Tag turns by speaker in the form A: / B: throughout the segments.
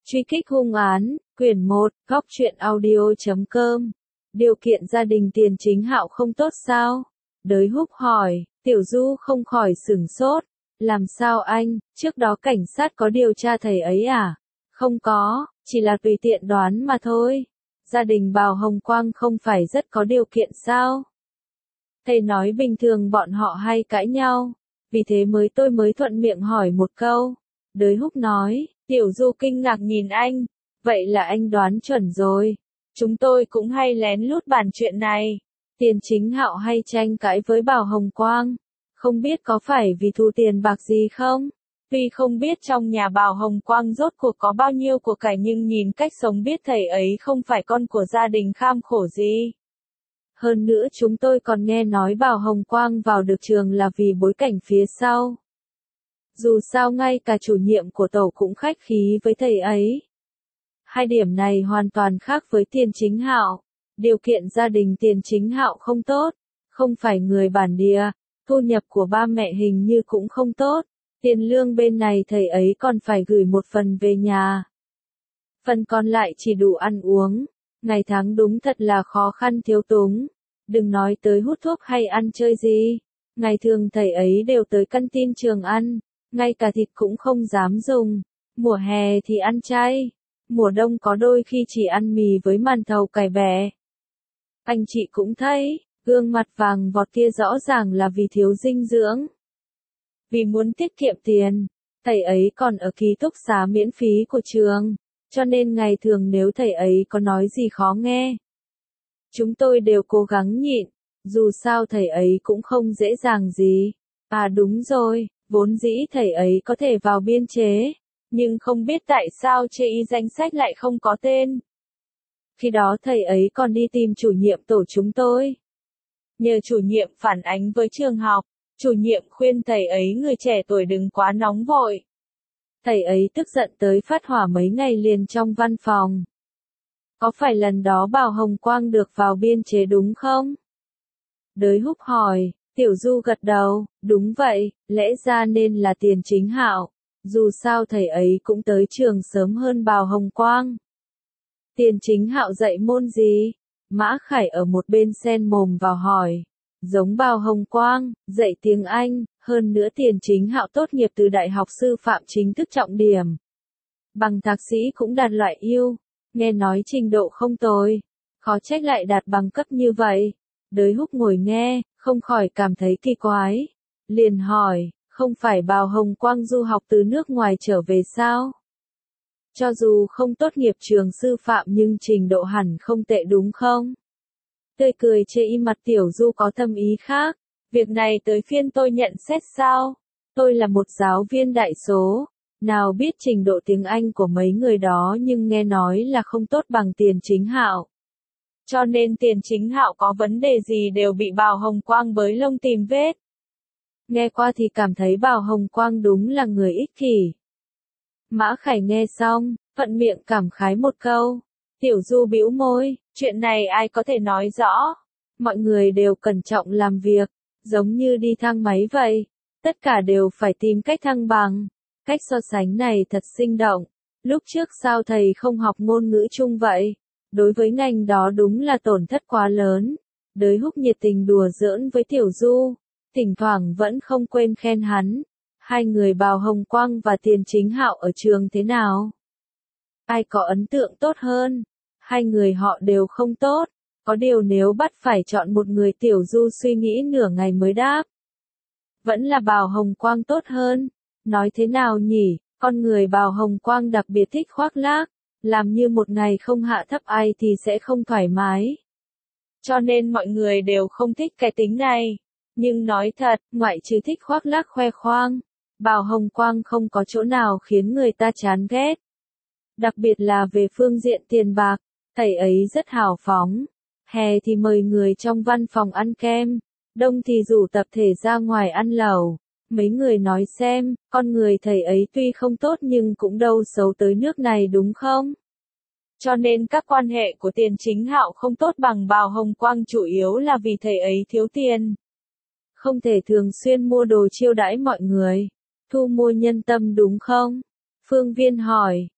A: Truy kích hung án, quyển 1, góc truyện audio.com. Điều kiện gia đình Tiền Chính Hạo không tốt sao? Đới Húc hỏi, Tiểu Du không khỏi sửng sốt. Làm sao anh, trước đó cảnh sát có điều tra thầy ấy à? Không có, chỉ là tùy tiện đoán mà thôi. Gia đình Bào Hồng Quang không phải rất có điều kiện sao? Thầy nói bình thường bọn họ hay cãi nhau, vì thế tôi mới thuận miệng hỏi một câu. Đới Húc nói, Tiểu Du kinh ngạc nhìn anh, vậy là anh đoán chuẩn rồi. Chúng tôi cũng hay lén lút bàn chuyện này. Tiền Chính Hạo hay tranh cãi với Bào Hồng Quang, không biết có phải vì thu tiền bạc gì không? Tuy không biết trong nhà Bào Hồng Quang rốt cuộc có bao nhiêu của cải nhưng nhìn cách sống biết thầy ấy không phải con của gia đình kham khổ gì. Hơn nữa chúng tôi còn nghe nói Bào Hồng Quang vào được trường là vì bối cảnh phía sau. Dù sao ngay cả chủ nhiệm của tổ cũng khách khí với thầy ấy. Hai điểm này hoàn toàn khác với Tiền Chính Hạo. Điều kiện gia đình Tiền Chính Hạo không tốt, không phải người bản địa, thu nhập của ba mẹ hình như cũng không tốt. Tiền lương bên này thầy ấy còn phải gửi một phần về nhà. Phần còn lại chỉ đủ ăn uống. Ngày tháng đúng thật là khó khăn thiếu túng. Đừng nói tới hút thuốc hay ăn chơi gì. Ngày thường thầy ấy đều tới căn tin trường ăn. Ngay cả thịt cũng không dám dùng. Mùa hè thì ăn chay. Mùa đông có đôi khi chỉ ăn mì với màn thầu cải bẹ. Anh chị cũng thấy, gương mặt vàng vọt kia rõ ràng là vì thiếu dinh dưỡng. Vì muốn tiết kiệm tiền, thầy ấy còn ở ký túc xá miễn phí của trường, cho nên ngày thường nếu thầy ấy có nói gì khó nghe, chúng tôi đều cố gắng nhịn, dù sao thầy ấy cũng không dễ dàng gì. À đúng rồi, vốn dĩ thầy ấy có thể vào biên chế, nhưng không biết tại sao chê y danh sách lại không có tên. Khi đó thầy ấy còn đi tìm chủ nhiệm tổ chúng tôi. Nhờ chủ nhiệm phản ánh với trường học, chủ nhiệm khuyên thầy ấy người trẻ tuổi đừng quá nóng vội. Thầy ấy tức giận tới phát hỏa mấy ngày liền trong văn phòng. Có phải lần đó Bào Hồng Quang được vào biên chế đúng không? Đới Húc hỏi, Tiểu Du gật đầu, đúng vậy, lẽ ra nên là Tiền Chính Hạo. Dù sao thầy ấy cũng tới trường sớm hơn Bào Hồng Quang. Tiền Chính Hạo dạy môn gì? Mã Khải ở một bên xen mồm vào hỏi. Giống Bào Hồng Quang, dạy tiếng Anh, hơn nữa Tiền Chính Hạo tốt nghiệp từ Đại học Sư phạm chính thức trọng điểm. Bằng thạc sĩ cũng đạt loại ưu, nghe nói trình độ không tồi. Khó trách lại đạt bằng cấp như vậy. Đới Húc ngồi nghe, không khỏi cảm thấy kỳ quái. Liền hỏi, không phải Bào Hồng Quang du học từ nước ngoài trở về sao? Cho dù không tốt nghiệp trường sư phạm nhưng trình độ hẳn không tệ đúng không? Tươi cười chê y mặt Tiểu Du có thâm ý khác. Việc này tới phiên tôi nhận xét sao? Tôi là một giáo viên đại số. Nào biết trình độ tiếng Anh của mấy người đó nhưng nghe nói là không tốt bằng Tiền Chính Hạo. Cho nên Tiền Chính Hạo có vấn đề gì đều bị Bào Hồng Quang bới lông tìm vết. Nghe qua thì cảm thấy Bào Hồng Quang đúng là người ích kỷ. Mã Khải nghe xong, thuận miệng cảm khái một câu. Tiểu Du bĩu môi, chuyện này ai có thể nói rõ. Mọi người đều cẩn trọng làm việc, giống như đi thang máy vậy. Tất cả đều phải tìm cách thăng bằng. Cách so sánh này thật sinh động. Lúc trước sao thầy không học ngôn ngữ chung vậy? Đối với ngành đó đúng là tổn thất quá lớn. Đới Húc nhiệt tình đùa giỡn với Tiểu Du, thỉnh thoảng vẫn không quên khen hắn. Hai người Bào Hồng Quang và Tiền Chính Hạo ở trường thế nào? Ai có ấn tượng tốt hơn? Hai người họ đều không tốt. Có điều nếu bắt phải chọn một người Tiểu Du suy nghĩ nửa ngày mới đáp. Vẫn là Bào Hồng Quang tốt hơn. Nói thế nào nhỉ? Con người Bào Hồng Quang đặc biệt thích khoác lác. Làm như một ngày không hạ thấp ai thì sẽ không thoải mái. Cho nên mọi người đều không thích cái tính này. Nhưng nói thật, ngoại trừ thích khoác lác khoe khoang, Bào Hồng Quang không có chỗ nào khiến người ta chán ghét. Đặc biệt là về phương diện tiền bạc, thầy ấy rất hào phóng. Hè thì mời người trong văn phòng ăn kem, đông thì rủ tập thể ra ngoài ăn lẩu. Mấy người nói xem, con người thầy ấy tuy không tốt nhưng cũng đâu xấu tới nước này đúng không? Cho nên các quan hệ của Tiền Chính Hạo không tốt bằng Bào Hồng Quang chủ yếu là vì thầy ấy thiếu tiền. Không thể thường xuyên mua đồ chiêu đãi mọi người. Thu mua nhân tâm đúng không? Phương Viên hỏi,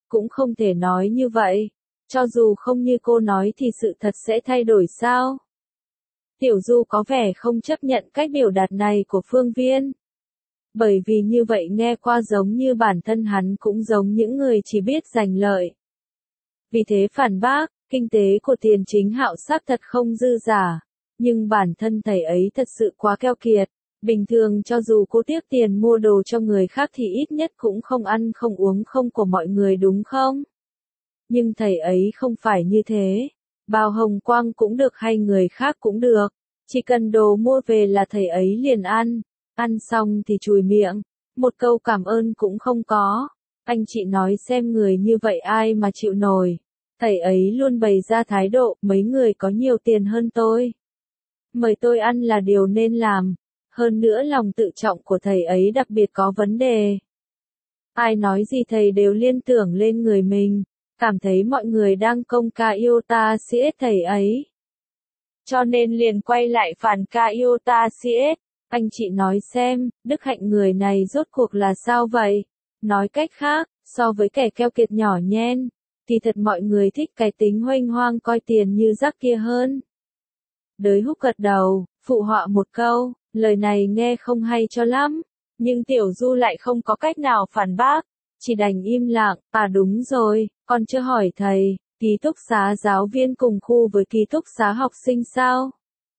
A: cũng không thể nói như vậy. Cho dù không như cô nói thì sự thật sẽ thay đổi sao? Tiểu Du có vẻ không chấp nhận cách biểu đạt này của Phương Viên. Bởi vì như vậy nghe qua giống như bản thân hắn cũng giống những người chỉ biết giành lợi. Vì thế phản bác, kinh tế của Tiền Chính Hạo xác thật không dư giả. Nhưng bản thân thầy ấy thật sự quá keo kiệt. Bình thường cho dù cô tiếc tiền mua đồ cho người khác thì ít nhất cũng không ăn không uống không của mọi người đúng không? Nhưng thầy ấy không phải như thế. Bao hồng quang cũng được hay người khác cũng được. Chỉ cần đồ mua về là thầy ấy liền ăn. Ăn xong thì chùi miệng. Một câu cảm ơn cũng không có. Anh chị nói xem người như vậy ai mà chịu nổi. Thầy ấy luôn bày ra thái độ mấy người có nhiều tiền hơn tôi. Mời tôi ăn là điều nên làm. Hơn nữa lòng tự trọng của thầy ấy đặc biệt có vấn đề. Ai nói gì thầy đều liên tưởng lên người mình. Cảm thấy mọi người đang công ca yêu ta siết thầy ấy. Cho nên liền quay lại phản ca yêu ta siết. Anh chị nói xem, đức hạnh người này rốt cuộc là sao vậy? Nói cách khác, so với kẻ keo kiệt nhỏ nhen, thì thật mọi người thích cái tính huênh hoang coi tiền như rác kia hơn. Đới Húc gật đầu, phụ họa một câu, lời này nghe không hay cho lắm, nhưng Tiểu Du lại không có cách nào phản bác, chỉ đành im lặng. À đúng rồi, con chưa hỏi thầy, ký túc xá giáo viên cùng khu với ký túc xá học sinh sao?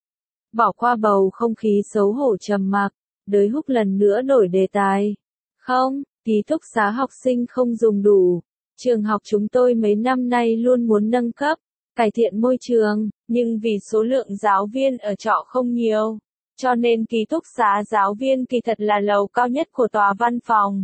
A: Bỏ qua bầu không khí xấu hổ trầm mặc, Đới Húc lần nữa đổi đề tài. Không, ký túc xá học sinh không dùng đủ. Trường học chúng tôi mấy năm nay luôn muốn nâng cấp, cải thiện môi trường, nhưng vì số lượng giáo viên ở trọ không nhiều, cho nên ký túc xá giáo viên kỳ thật là lầu cao nhất của tòa văn phòng.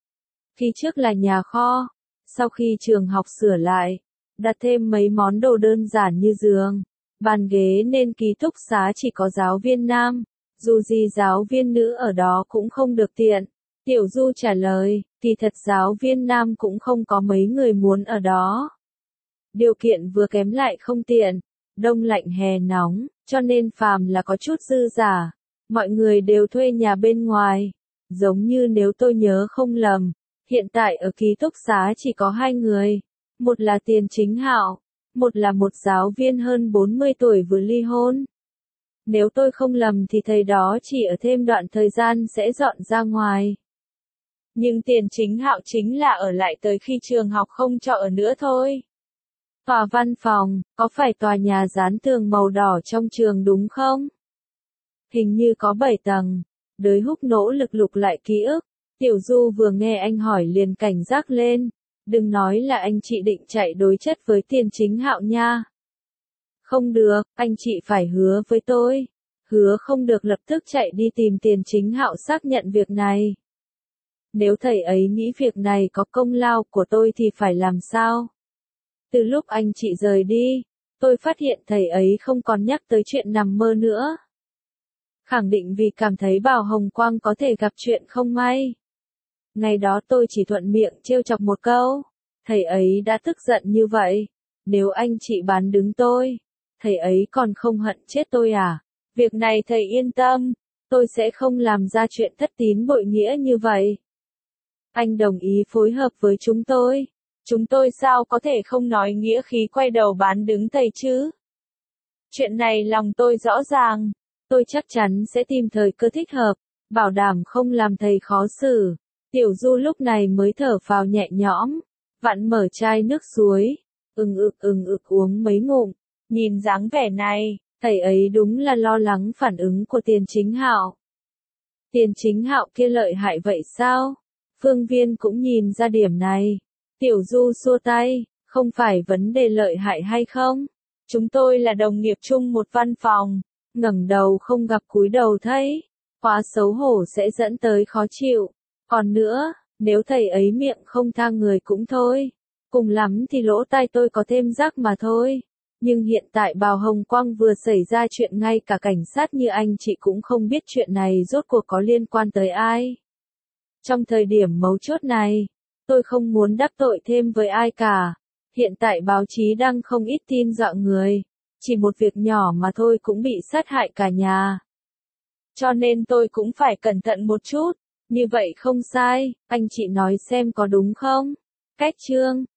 A: Khi trước là nhà kho, sau khi trường học sửa lại, đặt thêm mấy món đồ đơn giản như giường, bàn ghế nên ký túc xá chỉ có giáo viên nam, dù gì giáo viên nữ ở đó cũng không được tiện. Tiểu Du trả lời, thì thật giáo viên nam cũng không có mấy người muốn ở đó. Điều kiện vừa kém lại không tiện, đông lạnh hè nóng, cho nên phàm là có chút dư giả, mọi người đều thuê nhà bên ngoài. Giống như nếu tôi nhớ không lầm, hiện tại ở ký túc xá chỉ có 2 người, một là Tiền Chính Hạo, một là một giáo viên hơn 40 tuổi vừa ly hôn. Nếu tôi không lầm thì thầy đó chỉ ở thêm đoạn thời gian sẽ dọn ra ngoài. Nhưng Tiền Chính Hạo chính là ở lại tới khi trường học không cho ở nữa thôi. Tòa văn phòng, có phải tòa nhà dán tường màu đỏ trong trường đúng không? Hình như có 7 tầng. Đới Húc nỗ lực lục lại ký ức. Tiểu Du vừa nghe anh hỏi liền cảnh giác lên. Đừng nói là anh chị định chạy đối chất với Tiền Chính Hạo nha. Không được, anh chị phải hứa với tôi. Hứa không được lập tức chạy đi tìm Tiền Chính Hạo xác nhận việc này. Nếu thầy ấy nghĩ việc này có công lao của tôi thì phải làm sao? Từ lúc anh chị rời đi, tôi phát hiện thầy ấy không còn nhắc tới chuyện nằm mơ nữa. Khẳng định vì cảm thấy Bảo Hồng Quang có thể gặp chuyện không may. Ngày đó tôi chỉ thuận miệng trêu chọc một câu. Thầy ấy đã tức giận như vậy. Nếu anh chị bán đứng tôi, thầy ấy còn không hận chết tôi à? Việc này thầy yên tâm, tôi sẽ không làm ra chuyện thất tín bội nghĩa như vậy. Anh đồng ý phối hợp với chúng tôi. Chúng tôi sao có thể không nói nghĩa khí quay đầu bán đứng thầy chứ? Chuyện này lòng tôi rõ ràng. Tôi chắc chắn sẽ tìm thời cơ thích hợp, bảo đảm không làm thầy khó xử. Tiểu Du lúc này mới thở phào nhẹ nhõm, vặn mở chai nước suối, ừng ực uống mấy ngụm. Nhìn dáng vẻ này, thầy ấy đúng là lo lắng phản ứng của Tiền Chính Hạo. Tiền Chính Hạo kia lợi hại vậy sao? Phương Viên cũng nhìn ra điểm này. Tiểu Du xua tay, không phải vấn đề lợi hại hay không. Chúng tôi là đồng nghiệp chung một văn phòng, ngẩng đầu không gặp cúi đầu thấy, quá xấu hổ sẽ dẫn tới khó chịu. Còn nữa, nếu thầy ấy miệng không tha người cũng thôi, cùng lắm thì lỗ tai tôi có thêm rác mà thôi. Nhưng hiện tại Bảo Hồng Quang vừa xảy ra chuyện ngay cả cảnh sát như anh chị cũng không biết chuyện này rốt cuộc có liên quan tới ai. Trong thời điểm mấu chốt này, tôi không muốn đắc tội thêm với ai cả. Hiện tại báo chí đăng không ít tin dọa người. Chỉ một việc nhỏ mà thôi cũng bị sát hại cả nhà. Cho nên tôi cũng phải cẩn thận một chút. Như vậy không sai, anh chị nói xem có đúng không? Cách chương